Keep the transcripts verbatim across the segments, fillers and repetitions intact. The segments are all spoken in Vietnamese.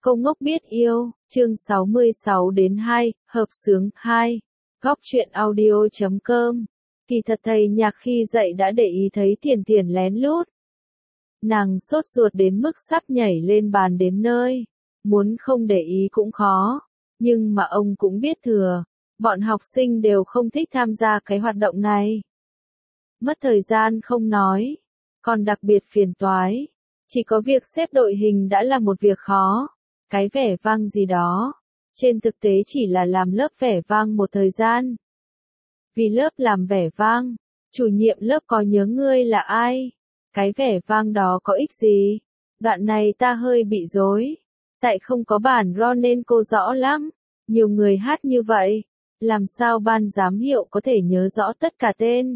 Cô ngốc biết yêu, chương sáu mươi sáu đến hai, hợp xướng hai. Góc truyện audio chấm com. Kỳ thật thầy nhạc khi dậy đã để ý thấy Thiền Thiền lén lút. Nàng sốt ruột đến mức sắp nhảy lên bàn đếm nơi. Muốn không để ý cũng khó. Nhưng mà ông cũng biết thừa. Bọn học sinh đều không thích tham gia cái hoạt động này. Mất thời gian không nói. Còn đặc biệt phiền toái. Chỉ có việc xếp đội hình đã là một việc khó. Cái vẻ vang gì đó. Trên thực tế chỉ là làm lớp vẻ vang một thời gian. Vì lớp làm vẻ vang, chủ nhiệm lớp có nhớ ngươi là ai? Cái vẻ vang đó có ích gì? Đoạn này ta hơi bị rối. Tại không có bản ro nên cô rõ lắm. Nhiều người hát như vậy. Làm sao ban giám hiệu có thể nhớ rõ tất cả tên?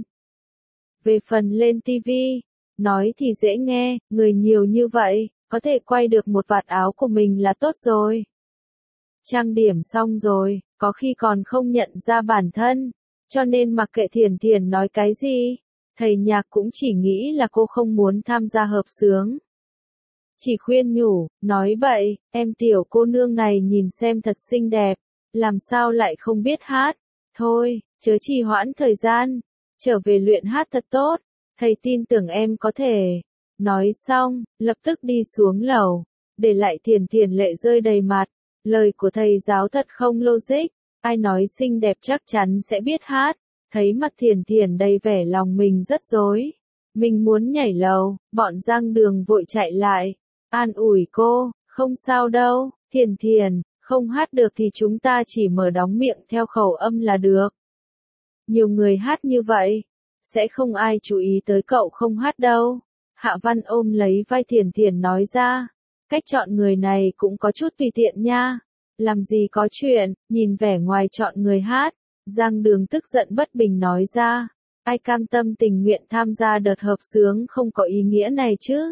Về phần lên ti vi, nói thì dễ nghe, người nhiều như vậy, có thể quay được một vạt áo của mình là tốt rồi. Trang điểm xong rồi, có khi còn không nhận ra bản thân, cho nên mặc kệ Thiền Thiền nói cái gì, thầy nhạc cũng chỉ nghĩ là cô không muốn tham gia hợp xướng. Chỉ khuyên nhủ, nói bậy, em tiểu cô nương này nhìn xem thật xinh đẹp, làm sao lại không biết hát, thôi, chớ trì hoãn thời gian, trở về luyện hát thật tốt, thầy tin tưởng em có thể. Nói xong, lập tức đi xuống lầu, để lại Thiền Thiền lệ rơi đầy mặt, lời của thầy giáo thật không logic, ai nói xinh đẹp chắc chắn sẽ biết hát, thấy mặt Thiền Thiền đầy vẻ lòng mình rất rối. Mình muốn nhảy lầu, bọn Giang Đường vội chạy lại, an ủi cô, không sao đâu, Thiền Thiền, không hát được thì chúng ta chỉ mở đóng miệng theo khẩu âm là được. Nhiều người hát như vậy, sẽ không ai chú ý tới cậu không hát đâu. Hạ Văn ôm lấy vai Thiền Thiền nói ra, cách chọn người này cũng có chút tùy tiện nha. Làm gì có chuyện, nhìn vẻ ngoài chọn người hát. Giang Đường tức giận bất bình nói ra, ai cam tâm tình nguyện tham gia đợt hợp xướng không có ý nghĩa này chứ.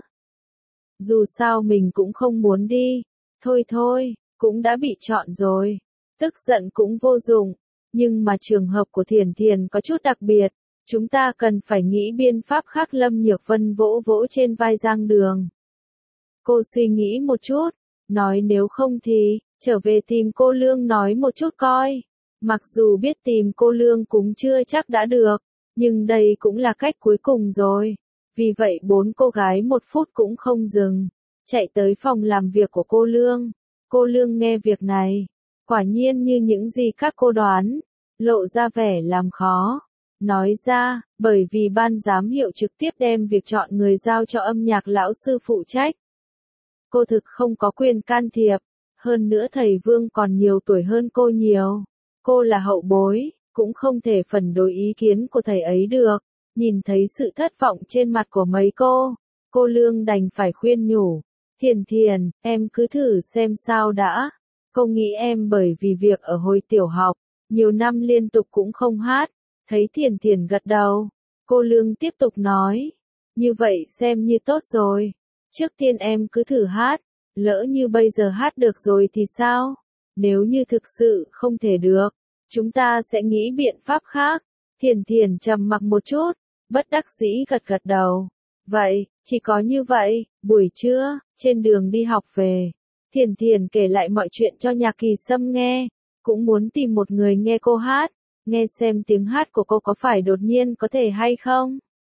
Dù sao mình cũng không muốn đi. Thôi thôi, cũng đã bị chọn rồi. Tức giận cũng vô dụng. Nhưng mà trường hợp của Thiền Thiền có chút đặc biệt. Chúng ta cần phải nghĩ biện pháp khác. Lâm Nhược Vân vỗ vỗ trên vai Giang Đường. Cô suy nghĩ một chút, nói nếu không thì, trở về tìm cô Lương nói một chút coi. Mặc dù biết tìm cô Lương cũng chưa chắc đã được, nhưng đây cũng là cách cuối cùng rồi. Vì vậy bốn cô gái một phút cũng không dừng, chạy tới phòng làm việc của cô Lương. Cô Lương nghe việc này, quả nhiên như những gì các cô đoán, lộ ra vẻ làm khó. Nói ra, bởi vì ban giám hiệu trực tiếp đem việc chọn người giao cho âm nhạc lão sư phụ trách. Cô thực không có quyền can thiệp, hơn nữa thầy Vương còn nhiều tuổi hơn cô nhiều. Cô là hậu bối, cũng không thể phản đối ý kiến của thầy ấy được. Nhìn thấy sự thất vọng trên mặt của mấy cô, cô Lương đành phải khuyên nhủ. Thiền Thiền, em cứ thử xem sao đã. Cô nghĩ em bởi vì việc ở hồi tiểu học, nhiều năm liên tục cũng không hát. Thấy Thiền Thiền gật đầu, cô Lương tiếp tục nói, như vậy xem như tốt rồi. Trước tiên em cứ thử hát, lỡ như bây giờ hát được rồi thì sao? Nếu như thực sự không thể được, chúng ta sẽ nghĩ biện pháp khác. Thiền Thiền trầm mặc một chút, bất đắc dĩ gật gật đầu. Vậy, chỉ có như vậy. Buổi trưa, trên đường đi học về, Thiền Thiền kể lại mọi chuyện cho Nhạc Kỳ Sâm nghe, cũng muốn tìm một người nghe cô hát. Nghe xem tiếng hát của cô có phải đột nhiên có thể hay không?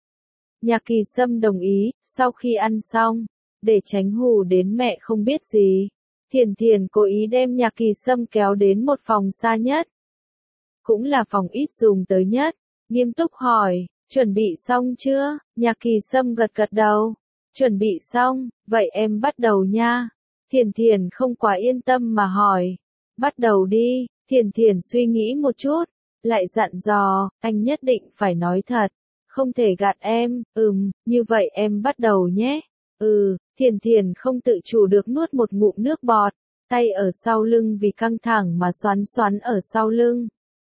Nhạc Kỳ Sâm đồng ý. Sau khi ăn xong, để tránh hù đến mẹ không biết gì, Thiền Thiền cố ý đem Nhạc Kỳ Sâm kéo đến một phòng xa nhất, cũng là phòng ít dùng tới nhất. Nghiêm túc hỏi, chuẩn bị xong chưa? Nhạc Kỳ Sâm gật gật đầu. Chuẩn bị xong, vậy em bắt đầu nha. Thiền Thiền không quá yên tâm mà hỏi. Bắt đầu đi. Thiền Thiền suy nghĩ một chút, lại dặn dò, anh nhất định phải nói thật, không thể gạt em. Ừm, như vậy em bắt đầu nhé. Ừ, Thiền Thiền không tự chủ được nuốt một ngụm nước bọt, tay ở sau lưng vì căng thẳng mà xoắn xoắn ở sau lưng.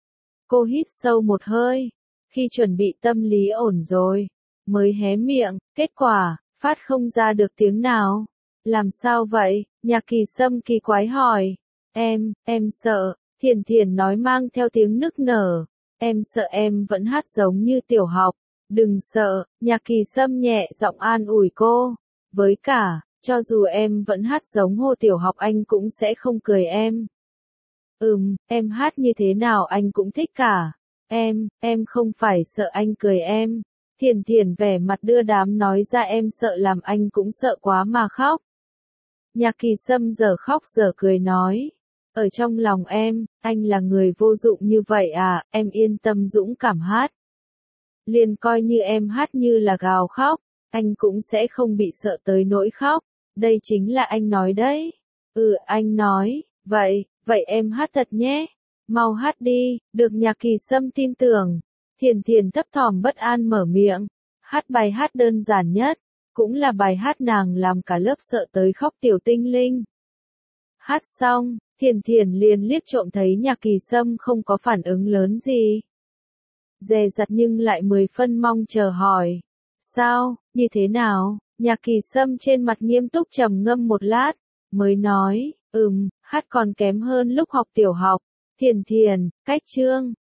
Cô hít sâu một hơi, khi chuẩn bị tâm lý ổn rồi, mới hé miệng, kết quả, phát không ra được tiếng nào. Làm sao vậy? Nhạc Kỳ Sâm kỳ quái hỏi. Em, em sợ. Thiền Thiền nói mang theo tiếng nức nở. Em sợ em vẫn hát giống như tiểu học. Đừng sợ, Nhạc Kỳ Sâm nhẹ giọng an ủi cô. Với cả, Cho dù em vẫn hát giống Hồ Tiểu Học anh cũng sẽ không cười em. Ừm, em hát như thế nào anh cũng thích cả. Em, em không phải sợ anh cười em. Thiền Thiền vẻ mặt đưa đám nói ra em sợ làm anh cũng sợ quá mà khóc. Nhạc Kỳ Sâm giờ khóc giờ cười nói. Ở trong lòng em, anh là người vô dụng như vậy à, em yên tâm dũng cảm hát. Liền coi như em hát như là gào khóc, anh cũng sẽ không bị sợ tới nỗi khóc. Đây chính là anh nói đấy. Ừ, anh nói, vậy, vậy em hát thật nhé. Mau hát đi, được Nhạc Kỳ Sâm tin tưởng. Thiền Thiền thấp thỏm bất an mở miệng. Hát bài hát đơn giản nhất, cũng là bài hát nàng làm cả lớp sợ tới khóc Tiểu Tinh Linh. Hát xong, Thiền Thiền liền liếc trộm thấy Nhạc Kỳ Sâm không có phản ứng lớn gì. Dè dặt nhưng lại mười phân mong chờ hỏi. Sao, như thế nào? Nhạc Kỳ Sâm trên mặt nghiêm túc trầm ngâm một lát, mới nói, ừm, hát còn kém hơn lúc học tiểu học. Thiền Thiền, cách chương.